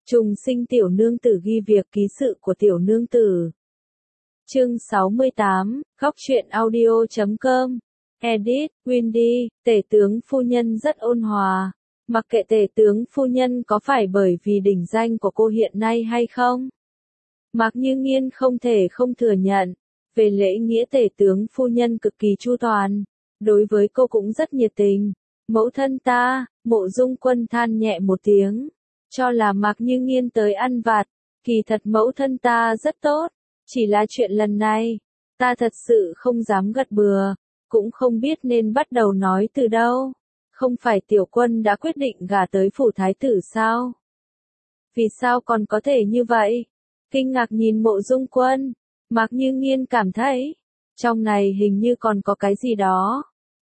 Trùng sinh tiểu nương tử ghi việc ký sự của tiểu nương tử. Chương 68, góc truyện audio.com. Edit, Windy, tể tướng phu nhân rất ôn hòa. Mặc kệ tể tướng phu nhân có phải bởi vì đỉnh danh của cô hiện nay hay không. Mạc Như Nghiên không thể không thừa nhận. Về lễ nghĩa tể tướng phu nhân cực kỳ chu toàn. Đối với cô cũng rất nhiệt tình. Mẫu thân ta, Mộ Dung Quân than nhẹ một tiếng. Cho là Mạc Như Nghiên tới ăn vặt, kỳ thật mẫu thân ta rất tốt, chỉ là chuyện lần này, ta thật sự không dám gật bừa, cũng không biết nên bắt đầu nói từ đâu. Không phải Tiểu Quân đã quyết định gả tới phủ thái tử sao? Vì sao còn có thể như vậy? Kinh ngạc nhìn Mộ Dung Quân, Mạc Như Nghiên cảm thấy, trong này hình như còn có cái gì đó.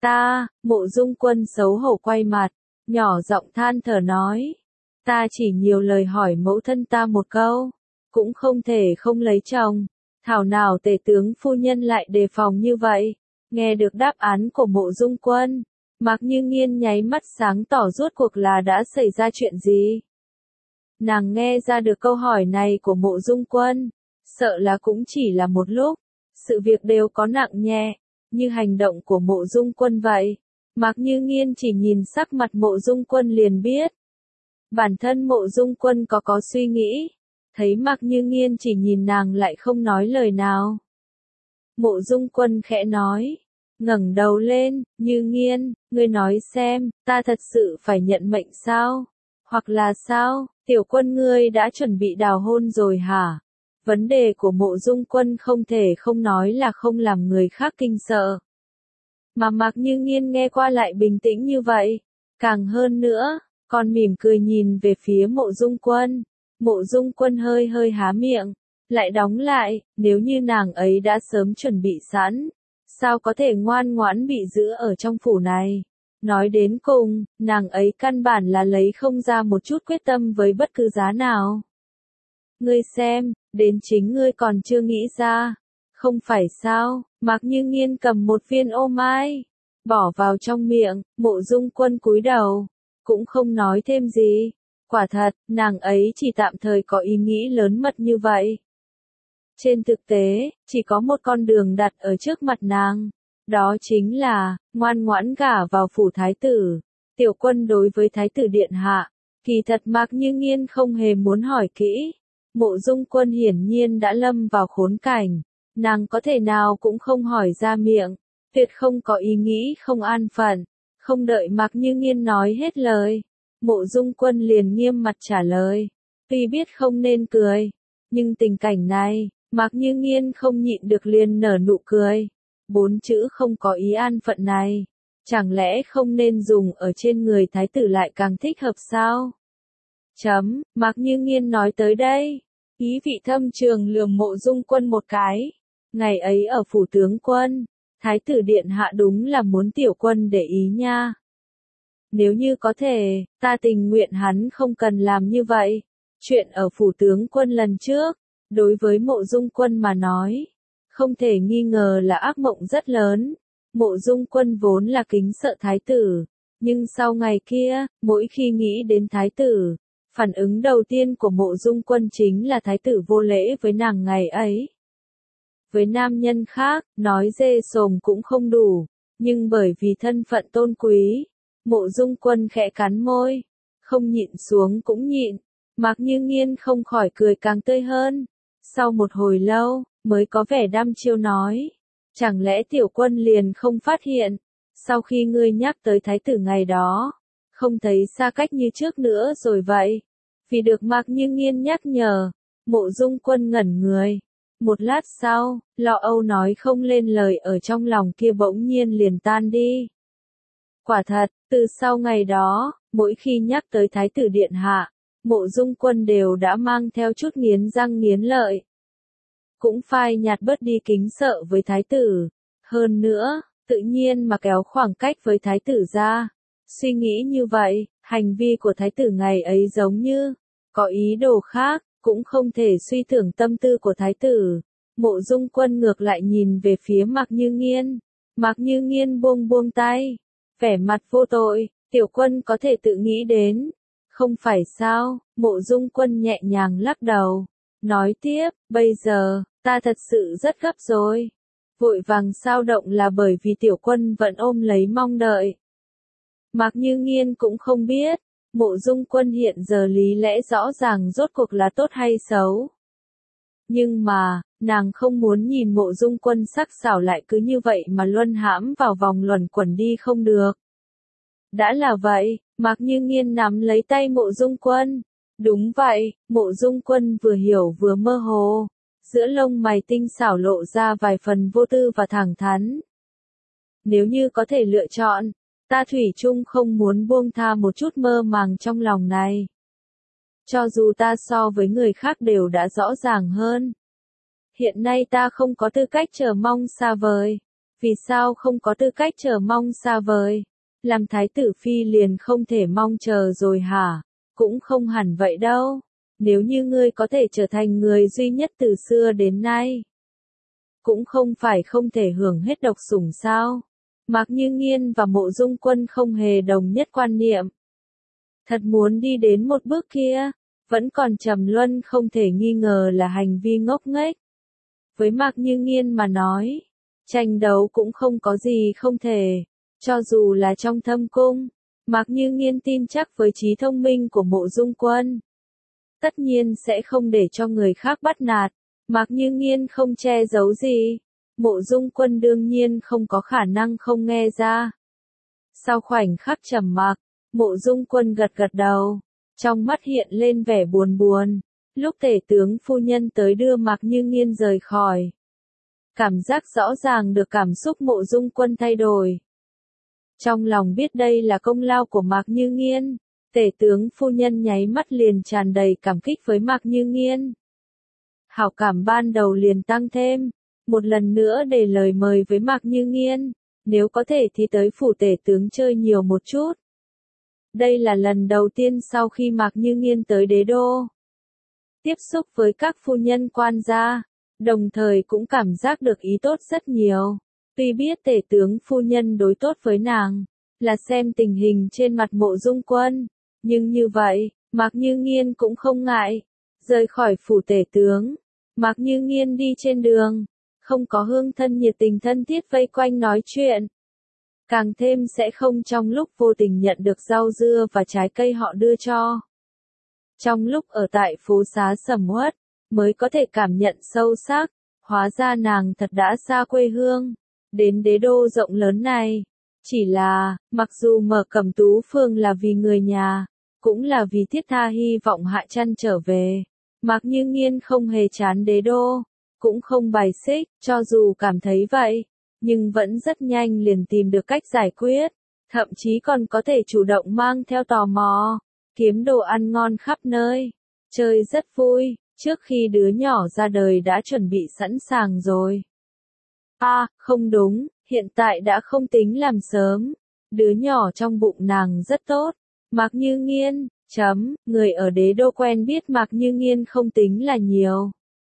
Mộ Dung Quân xấu hổ quay mặt, nhỏ giọng than thở nói. Ta chỉ nhiều lời hỏi mẫu thân ta một câu, cũng không thể không lấy chồng. Thảo nào tể tướng phu nhân lại đề phòng như vậy. Nghe được đáp án của Mộ Dung Quân, Mạc Như Nghiên nháy mắt sáng tỏ rốt cuộc là đã xảy ra chuyện gì. Nàng nghe ra được câu hỏi này của Mộ Dung Quân, sợ là cũng chỉ là một lúc, sự việc đều có nặng nhẹ, như hành động của Mộ Dung Quân vậy. Mạc Như Nghiên chỉ nhìn sắc mặt Mộ Dung Quân liền biết. Bản thân Mộ Dung Quân có suy nghĩ, thấy Mạc Như Nghiên chỉ nhìn nàng lại không nói lời nào. Mộ Dung Quân khẽ nói, ngẩng đầu lên, Như Nghiên, ngươi nói xem, ta thật sự phải nhận mệnh sao? Hoặc là sao, Tiểu Quân ngươi đã chuẩn bị đào hôn rồi hả? Vấn đề của Mộ Dung Quân không thể không nói là không làm người khác kinh sợ. Mà Mạc Như Nghiên nghe qua lại bình tĩnh như vậy, càng hơn nữa. Còn mỉm cười nhìn về phía Mộ Dung Quân. Mộ Dung Quân hơi há miệng, lại đóng lại, nếu như nàng ấy đã sớm chuẩn bị sẵn, sao có thể ngoan ngoãn bị giữ ở trong phủ này. Nói đến cùng, nàng ấy căn bản là lấy không ra một chút quyết tâm với bất cứ giá nào. Ngươi xem, đến chính ngươi còn chưa nghĩ ra. Không phải sao, Mạc Như Nghiên cầm một viên ô mai, bỏ vào trong miệng, Mộ Dung Quân cúi đầu. Cũng không nói thêm gì. Quả thật, nàng ấy chỉ tạm thời có ý nghĩ lớn mật như vậy. Trên thực tế, chỉ có một con đường đặt ở trước mặt nàng. Đó chính là, ngoan ngoãn gả vào phủ thái tử. Tiểu Quân đối với thái tử điện hạ. Kỳ thật Mạc Như Nghiên không hề muốn hỏi kỹ. Mộ Dung Quân hiển nhiên đã lâm vào khốn cảnh. Nàng có thể nào cũng không hỏi ra miệng. Tuyệt không có ý nghĩ không an phận. Không đợi Mạc Như Nghiên nói hết lời, Mộ Dung Quân liền nghiêm mặt trả lời. Tuy biết không nên cười, nhưng tình cảnh này, Mạc Như Nghiên không nhịn được liền nở nụ cười. 4 chữ không có ý an phận này, chẳng lẽ không nên dùng ở trên người thái tử lại càng thích hợp sao? Mạc Như Nghiên nói tới đây, ý vị thâm trường lườm Mộ Dung Quân một cái. Ngày ấy ở phủ tướng quân, Thái tử điện hạ đúng là muốn Tiểu Quân để ý nha. Nếu như có thể, ta tình nguyện hắn không cần làm như vậy. Chuyện ở phủ tướng quân lần trước, đối với Mộ Dung Quân mà nói, không thể nghi ngờ là ác mộng rất lớn. Mộ Dung Quân vốn là kính sợ thái tử, nhưng sau ngày kia, mỗi khi nghĩ đến thái tử, phản ứng đầu tiên của Mộ Dung Quân chính là thái tử vô lễ với nàng ngày ấy. Với nam nhân khác, nói dê sồm cũng không đủ, nhưng bởi vì thân phận tôn quý, Mộ Dung Quân khẽ cắn môi, không nhịn xuống cũng nhịn. Mạc Như Nghiên không khỏi cười càng tươi hơn. Sau một hồi lâu, mới có vẻ đăm chiêu nói, chẳng lẽ Tiểu Quân liền không phát hiện, sau khi ngươi nhắc tới thái tử ngày đó, không thấy xa cách như trước nữa rồi vậy. Vì được Mạc Như Nghiên nhắc nhở, Mộ Dung Quân ngẩn người. Một lát sau, lo âu nói không lên lời ở trong lòng kia bỗng nhiên liền tan đi. Quả thật, từ sau ngày đó, mỗi khi nhắc tới thái tử điện hạ, Mộ Dung Quân đều đã mang theo chút nghiến răng nghiến lợi. Cũng phai nhạt bớt đi kính sợ với thái tử. Hơn nữa, tự nhiên mà kéo khoảng cách với thái tử ra. Suy nghĩ như vậy, hành vi của thái tử ngày ấy giống như có ý đồ khác. Cũng không thể suy tưởng tâm tư của thái tử. Mộ Dung Quân ngược lại nhìn về phía Mạc Như Nghiên. Mạc Như Nghiên buông tay, vẻ mặt vô tội. Tiểu Quân có thể tự nghĩ đến, Không phải sao, Mộ Dung Quân nhẹ nhàng lắc đầu. Nói tiếp, bây giờ, ta thật sự rất gấp rồi. Vội vàng sao động là bởi vì tiểu quân vẫn ôm lấy mong đợi. Mạc Như Nghiên cũng không biết, Mộ Dung Quân hiện giờ lý lẽ rõ ràng rốt cuộc là tốt hay xấu. Nhưng mà, nàng không muốn nhìn Mộ Dung Quân sắc sảo lại cứ như vậy mà luân hãm vào vòng luẩn quẩn đi không được. Đã là vậy, Mạc Như Nghiên nắm lấy tay Mộ Dung Quân. Đúng vậy, Mộ Dung Quân vừa hiểu vừa mơ hồ. Giữa lông mày tinh xảo lộ ra vài phần vô tư và thẳng thắn. Nếu như có thể lựa chọn, ta thủy chung không muốn buông tha một chút mơ màng trong lòng này. Cho dù ta so với người khác đều đã rõ ràng hơn. Hiện nay ta không có tư cách chờ mong xa vời. Vì sao không có tư cách chờ mong xa vời? Làm thái tử phi liền không thể mong chờ rồi hả? Cũng không hẳn vậy đâu. Nếu như ngươi có thể trở thành người duy nhất từ xưa đến nay, cũng không phải không thể hưởng hết độc sủng sao? Mạc Như Nghiên và Mộ Dung Quân không hề đồng nhất quan niệm. Thật muốn đi đến một bước kia, vẫn còn trầm luân không thể nghi ngờ là hành vi ngốc nghếch. Với Mạc Như Nghiên mà nói, tranh đấu cũng không có gì không thể, cho dù là trong thâm cung. Mạc Như Nghiên tin chắc với trí thông minh của Mộ Dung Quân, tất nhiên sẽ không để cho người khác bắt nạt. Mạc Như Nghiên không che giấu gì, Mộ Dung Quân đương nhiên không có khả năng không nghe ra. Sau khoảnh khắc trầm mặc, Mộ Dung Quân gật gật đầu, trong mắt hiện lên vẻ buồn buồn. Lúc tể tướng phu nhân tới đưa Mạc Như Nghiên rời khỏi, cảm giác rõ ràng được cảm xúc Mộ Dung Quân thay đổi. Trong lòng biết đây là công lao của Mạc Như Nghiên, tể tướng phu nhân nháy mắt liền tràn đầy cảm kích với Mạc Như Nghiên. Hảo cảm ban đầu liền tăng thêm, một lần nữa để lời mời với Mạc Như Nghiên, nếu có thể thì tới phủ tể tướng chơi nhiều một chút. Đây là lần đầu tiên sau khi Mạc Như Nghiên tới đế đô, tiếp xúc với các phu nhân quan gia, đồng thời cũng cảm giác được ý tốt rất nhiều. Tuy biết tể tướng phu nhân đối tốt với nàng, là xem tình hình trên mặt Mộ Dung Quân, nhưng như vậy, Mạc Như Nghiên cũng không ngại. Rời khỏi phủ tể tướng, Mạc Như Nghiên đi trên đường, không có hương thân nhiệt tình thân thiết vây quanh nói chuyện. Càng thêm sẽ không trong lúc vô tình nhận được rau dưa và trái cây họ đưa cho. Trong lúc ở tại phố xá sầm uất, mới có thể cảm nhận sâu sắc, hóa ra nàng thật đã xa quê hương, đến đế đô rộng lớn này. Chỉ là, mặc dù mở Cẩm Tú Phường là vì người nhà, cũng là vì thiết tha hy vọng Hạ Trăn trở về. Mạc Như Nghiên không hề chán đế đô, cũng không bài xích, cho dù cảm thấy vậy, nhưng vẫn rất nhanh liền tìm được cách giải quyết, thậm chí còn có thể chủ động mang theo tò mò, kiếm đồ ăn ngon khắp nơi, chơi rất vui, trước khi đứa nhỏ ra đời đã chuẩn bị sẵn sàng rồi. Không đúng, hiện tại đã không tính làm sớm, đứa nhỏ trong bụng nàng rất tốt. Mạc Như Nghiên, người ở đế đô quen biết Mạc Như Nghiên không tính là nhiều.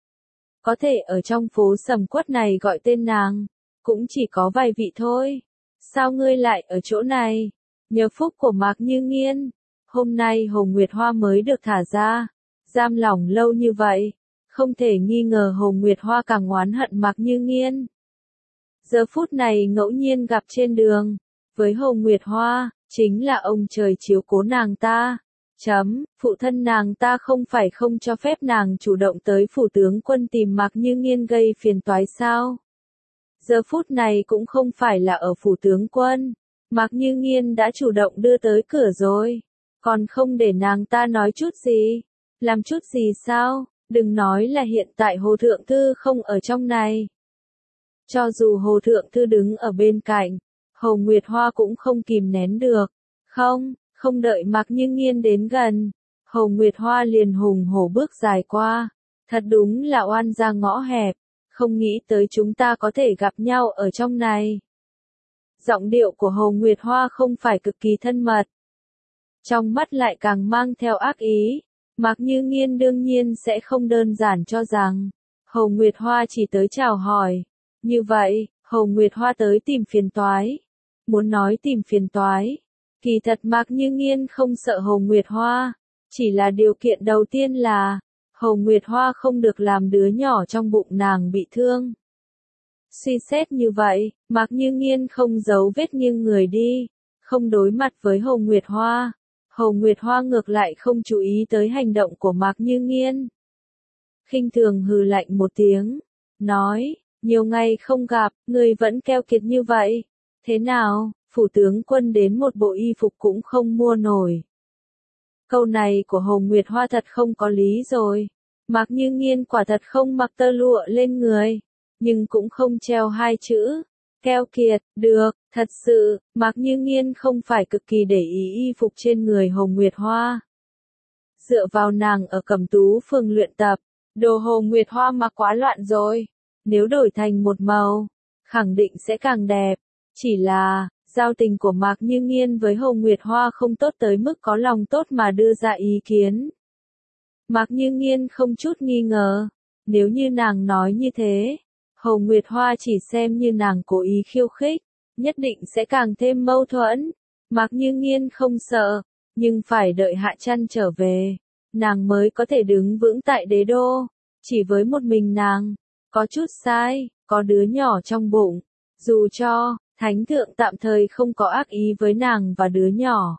Có thể ở trong phố sầm uất này gọi tên nàng, cũng chỉ có vài vị thôi. Sao ngươi lại ở chỗ này? Nhờ phúc của Mạc Như Nghiên, hôm nay Hồ Nguyệt Hoa mới được thả ra, giam lỏng lâu như vậy, không thể nghi ngờ Hồ Nguyệt Hoa càng oán hận Mạc Như Nghiên. Giờ phút này ngẫu nhiên gặp trên đường, với Hồ Nguyệt Hoa, chính là ông trời chiếu cố nàng ta. Phụ thân nàng ta không phải không cho phép nàng chủ động tới phủ tướng quân tìm Mạc Như Nghiên gây phiền toái sao? Giờ phút này cũng không phải là ở phủ tướng quân, Mạc Như Nghiên đã chủ động đưa tới cửa rồi, còn không để nàng ta nói chút gì, làm chút gì sao? Đừng nói là hiện tại Hồ Thượng Thư không ở trong này. Cho dù Hồ Thượng Thư đứng ở bên cạnh, Hồ Nguyệt Hoa cũng không kìm nén được. Không đợi Mạc Như Nghiên đến gần, Hồ Nguyệt Hoa liền hùng hổ bước dài qua. Thật đúng là oan gia ngõ hẹp, không nghĩ tới chúng ta có thể gặp nhau ở trong này. Giọng điệu của Hồ Nguyệt Hoa không phải cực kỳ thân mật, trong mắt lại càng mang theo ác ý. Mạc Như Nghiên đương nhiên sẽ không đơn giản cho rằng Hồ Nguyệt Hoa chỉ tới chào hỏi. Như vậy, Hồ Nguyệt Hoa tới tìm phiền toái. Muốn nói tìm phiền toái, kỳ thật Mạc Như Nghiên không sợ Hồ Nguyệt Hoa, Chỉ là điều kiện đầu tiên là, Hồ Nguyệt Hoa không được làm đứa nhỏ trong bụng nàng bị thương. Suy xét như vậy, Mạc Như Nghiên không giấu vết nghiêng người đi, không đối mặt với Hồ Nguyệt Hoa. Hồ Nguyệt Hoa ngược lại không chú ý tới hành động của Mạc Như Nghiên. Khinh thường hừ lạnh một tiếng, nói, nhiều ngày không gặp, ngươi vẫn keo kiệt như vậy. Thế nào, phủ tướng quân đến một bộ y phục cũng không mua nổi. Câu này của Hồ Nguyệt Hoa thật không có lý rồi. Mạc Như Nghiên quả thật không mặc tơ lụa lên người, nhưng cũng không treo hai chữ keo kiệt, được, thật sự, Mạc Như Nghiên không phải cực kỳ để ý y phục trên người Hồ Nguyệt Hoa. Dựa vào nàng ở Cẩm Tú Phường luyện tập, đồ Hồ Nguyệt Hoa mặc quá loạn rồi, nếu đổi thành một màu, khẳng định sẽ càng đẹp, chỉ là, giao tình của Mạc Như Nghiên với Hồ Nguyệt Hoa không tốt tới mức có lòng tốt mà đưa ra ý kiến. Mạc Như Nghiên không chút nghi ngờ, nếu như nàng nói như thế, Hồ Nguyệt Hoa chỉ xem như nàng cố ý khiêu khích, nhất định sẽ càng thêm mâu thuẫn. Mạc Như Nghiên không sợ, nhưng phải đợi Hạ Trăn trở về, nàng mới có thể đứng vững tại đế đô. Chỉ với một mình nàng, có chút sai, có đứa nhỏ trong bụng, dù cho Thánh thượng tạm thời không có ác ý với nàng và đứa nhỏ.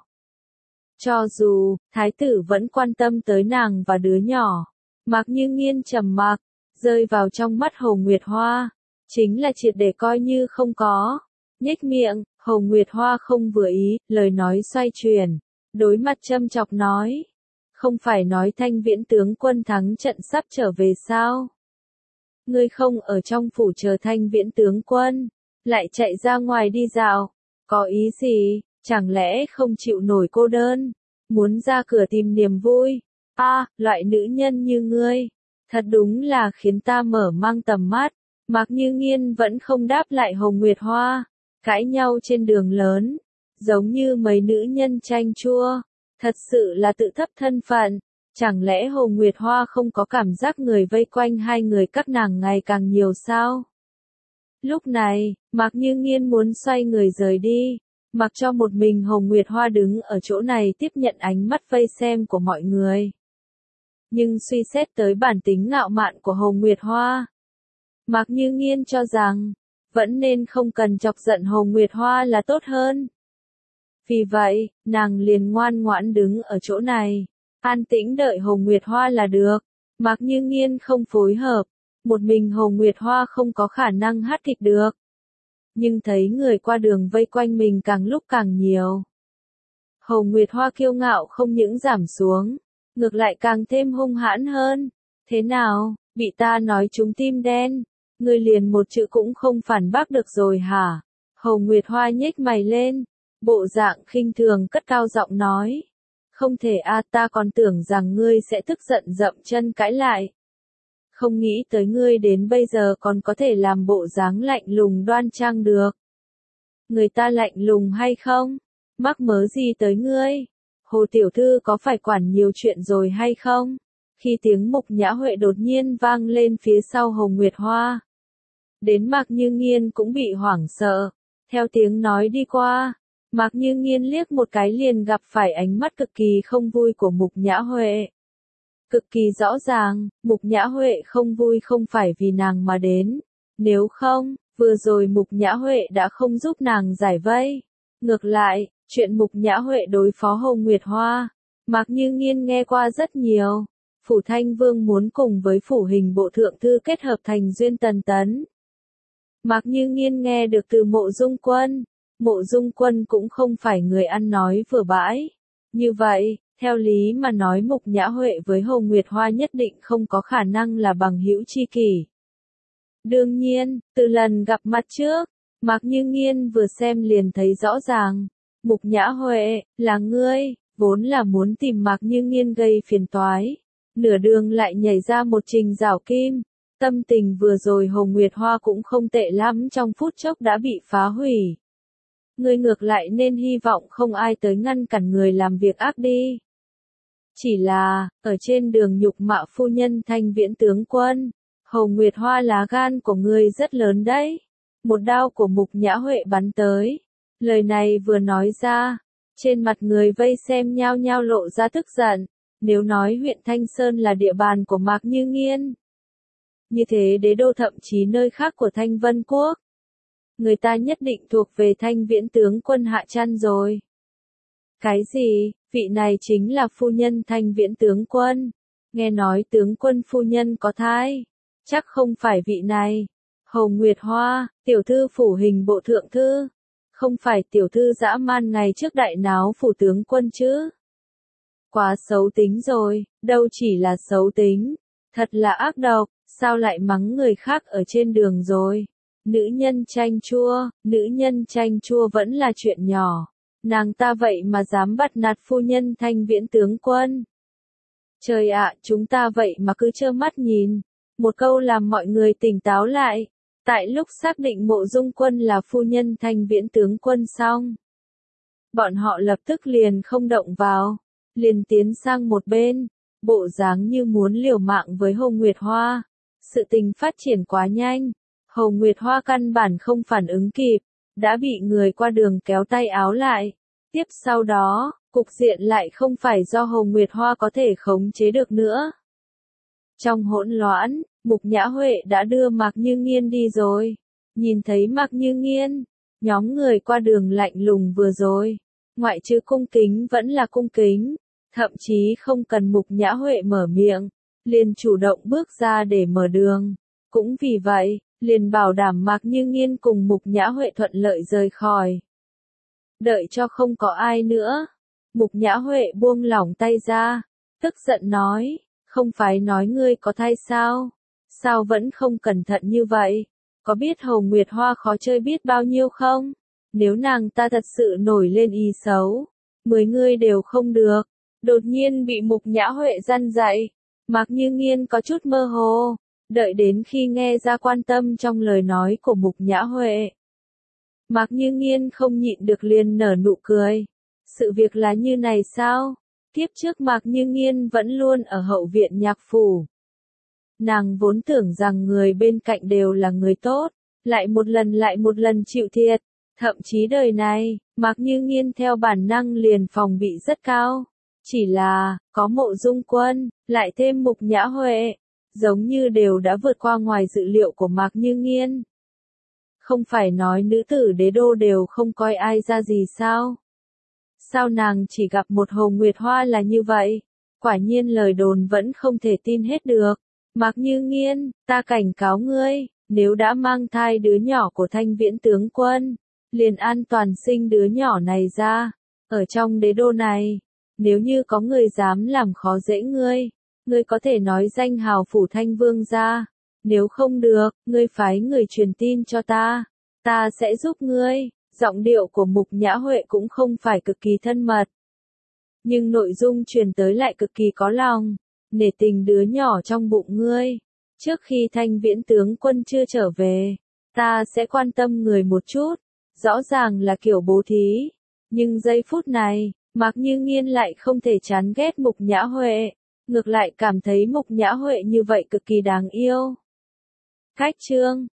Cho dù, thái tử vẫn quan tâm tới nàng và đứa nhỏ. Mạc Như Nghiên trầm mặc, rơi vào trong mắt Hồ Nguyệt Hoa, chính là triệt để coi như không có. Nhếch miệng, Hồ Nguyệt Hoa không vừa ý, lời nói xoay chuyển, đối mặt châm chọc nói. Không phải nói Thanh Viễn tướng quân thắng trận sắp trở về sao? Ngươi không ở trong phủ chờ Thanh Viễn tướng quân, lại chạy ra ngoài đi dạo, có ý gì? Chẳng lẽ không chịu nổi cô đơn, muốn ra cửa tìm niềm vui? Loại nữ nhân như ngươi, thật đúng là khiến ta mở mang tầm mắt. Mạc Như Nghiên vẫn không đáp lại Hồ Nguyệt Hoa, cãi nhau trên đường lớn, giống như mấy nữ nhân chanh chua, thật sự là tự thấp thân phận. Chẳng lẽ Hồ Nguyệt Hoa không có cảm giác người vây quanh hai người các nàng ngày càng nhiều sao? Lúc này, Mạc Như Nghiên muốn xoay người rời đi, mặc cho một mình Hồ Nguyệt Hoa đứng ở chỗ này tiếp nhận ánh mắt vây xem của mọi người. Nhưng suy xét tới bản tính ngạo mạn của Hồ Nguyệt Hoa, Mạc Như Nghiên cho rằng, vẫn nên không cần chọc giận Hồ Nguyệt Hoa là tốt hơn. Vì vậy, nàng liền ngoan ngoãn đứng ở chỗ này, an tĩnh đợi Hồ Nguyệt Hoa là được. Mạc Như Nghiên không phối hợp, một mình Hồ Nguyệt Hoa không có khả năng hát kịch được. Nhưng thấy người qua đường vây quanh mình càng lúc càng nhiều. Hồ Nguyệt Hoa kiêu ngạo không những giảm xuống, ngược lại càng thêm hung hãn hơn. Thế nào, bị ta nói trúng tim đen, ngươi liền một chữ cũng không phản bác được rồi hả? Hồ Nguyệt Hoa nhếch mày lên, bộ dạng khinh thường cất cao giọng nói. Không thể ta còn tưởng rằng ngươi sẽ tức giận dậm chân cãi lại. Không nghĩ tới ngươi đến bây giờ còn có thể làm bộ dáng lạnh lùng đoan trang được. Người ta lạnh lùng hay không? Mắc mớ gì tới ngươi? Hồ tiểu thư có phải quản nhiều chuyện rồi hay không? Khi tiếng Mục Nhã Huệ đột nhiên vang lên phía sau Hồ Nguyệt Hoa, đến Mạc Như Nghiên cũng bị hoảng sợ. Theo tiếng nói đi qua, Mạc Như Nghiên liếc một cái liền gặp phải ánh mắt cực kỳ không vui của Mục Nhã Huệ. Cực kỳ rõ ràng, Mục Nhã Huệ không vui không phải vì nàng mà đến. Nếu không, vừa rồi Mục Nhã Huệ đã không giúp nàng giải vây. Ngược lại, chuyện Mục Nhã Huệ đối phó Hồ Nguyệt Hoa, Mạc Như Nghiên nghe qua rất nhiều. Phủ Thanh Vương muốn cùng với phủ hình bộ thượng thư kết hợp thành duyên tần tấn. Mạc Như Nghiên nghe được từ Mộ Dung Quân. Mộ Dung Quân cũng không phải người ăn nói vừa bãi. Như vậy, theo lý mà nói Mục Nhã Huệ với Hồ Nguyệt Hoa nhất định không có khả năng là bằng hữu tri kỷ. Đương nhiên, từ lần gặp mặt trước, Mạc Như Nghiên vừa xem liền thấy rõ ràng. Mục Nhã Huệ, là ngươi, vốn là muốn tìm Mạc Như Nghiên gây phiền toái. Nửa đường lại nhảy ra một Trình Giảo Kim. Tâm tình vừa rồi Hồ Nguyệt Hoa cũng không tệ lắm, trong phút chốc đã bị phá hủy. Ngươi ngược lại nên hy vọng không ai tới ngăn cản người làm việc ác đi. Chỉ là, ở trên đường nhục mạ phu nhân Thanh Viễn tướng quân, Hồ Nguyệt Hoa lá gan của ngươi rất lớn đấy. Một đao của Mục Nhã Huệ bắn tới. Lời này vừa nói ra, trên mặt người vây xem nhao nhao lộ ra tức giận. Nếu nói huyện Thanh Sơn là địa bàn của Mạc Như Nghiên, như thế đế đô thậm chí nơi khác của Thanh Vân Quốc, người ta nhất định thuộc về Thanh Viễn tướng quân Hạ Trăn rồi. Cái gì, vị này chính là phu nhân Thanh Viễn tướng quân, nghe nói tướng quân phu nhân có thai, chắc không phải vị này. Hồ Nguyệt Hoa, tiểu thư phủ hình bộ thượng thư, không phải tiểu thư dã man ngày trước đại náo phủ tướng quân chứ. Quá xấu tính rồi, đâu chỉ là xấu tính, thật là ác độc, sao lại mắng người khác ở trên đường rồi. Nữ nhân chanh chua vẫn là chuyện nhỏ, nàng ta vậy mà dám bắt nạt phu nhân Thanh Viễn tướng quân. Trời ạ, chúng ta vậy mà cứ trơ mắt nhìn, một câu làm mọi người tỉnh táo lại. Tại lúc xác định Mộ Dung Quân là phu nhân Thanh Viễn tướng quân xong, bọn họ lập tức liền không động vào, liền tiến sang một bên, bộ dáng như muốn liều mạng với Hồ Nguyệt Hoa. Sự tình phát triển quá nhanh, Hồ Nguyệt Hoa căn bản không phản ứng kịp, đã bị người qua đường kéo tay áo lại. Tiếp sau đó, cục diện lại không phải do Hồ Nguyệt Hoa có thể khống chế được nữa. Trong hỗn loạn, Mục Nhã Huệ đã đưa Mạc Như Nghiên đi rồi. Nhìn thấy Mạc Như Nghiên, nhóm người qua đường lạnh lùng vừa rồi, ngoại trừ cung kính vẫn là cung kính, thậm chí không cần Mục Nhã Huệ mở miệng, liền chủ động bước ra để mở đường. Cũng vì vậy, liền bảo đảm Mạc Như Nghiên cùng Mục Nhã Huệ thuận lợi rời khỏi. Đợi cho không có ai nữa, Mục Nhã Huệ buông lỏng tay ra, tức giận nói, không phải nói ngươi có thai sao? Sao vẫn không cẩn thận như vậy? Có biết Hồ Nguyệt Hoa khó chơi biết bao nhiêu không? Nếu nàng ta thật sự nổi lên ý xấu, 10 ngươi đều không được. Đột nhiên bị Mục Nhã Huệ răn dạy, Mạc Như Nghiên có chút mơ hồ, đợi đến khi nghe ra quan tâm trong lời nói của Mục Nhã Huệ. Mạc Như Nghiên không nhịn được liền nở nụ cười. Sự việc là như này sao? Tiếp trước Mạc Như Nghiên vẫn luôn ở hậu viện nhạc phủ. Nàng vốn tưởng rằng người bên cạnh đều là người tốt, lại một lần chịu thiệt. Thậm chí đời này, Mạc Như Nghiên theo bản năng liền phòng bị rất cao. Chỉ là, có Mộ Dung Quân, lại thêm Mục Nhã Huệ, giống như đều đã vượt qua ngoài dự liệu của Mạc Như Nghiên. Không phải nói nữ tử đế đô đều không coi ai ra gì sao? Sao nàng chỉ gặp một Hồ Nguyệt Hoa là như vậy? Quả nhiên lời đồn vẫn không thể tin hết được. Mạc Như Nghiên, ta cảnh cáo ngươi, nếu đã mang thai đứa nhỏ của Thanh Viễn tướng quân, liền an toàn sinh đứa nhỏ này ra. Ở trong đế đô này, nếu như có người dám làm khó dễ ngươi, ngươi có thể nói danh hào phủ Thanh Vương ra. Nếu không được, ngươi phái người truyền tin cho ta sẽ giúp ngươi. Giọng điệu của Mục Nhã Huệ cũng không phải cực kỳ thân mật, nhưng nội dung truyền tới lại cực kỳ có lòng, nể tình đứa nhỏ trong bụng ngươi. Trước khi Thanh Viễn tướng quân chưa trở về, ta sẽ quan tâm người một chút, rõ ràng là kiểu bố thí, nhưng giây phút này, Mạc Như Nghiên lại không thể chán ghét Mục Nhã Huệ, ngược lại cảm thấy Mục Nhã Huệ như vậy cực kỳ đáng yêu. Khách chương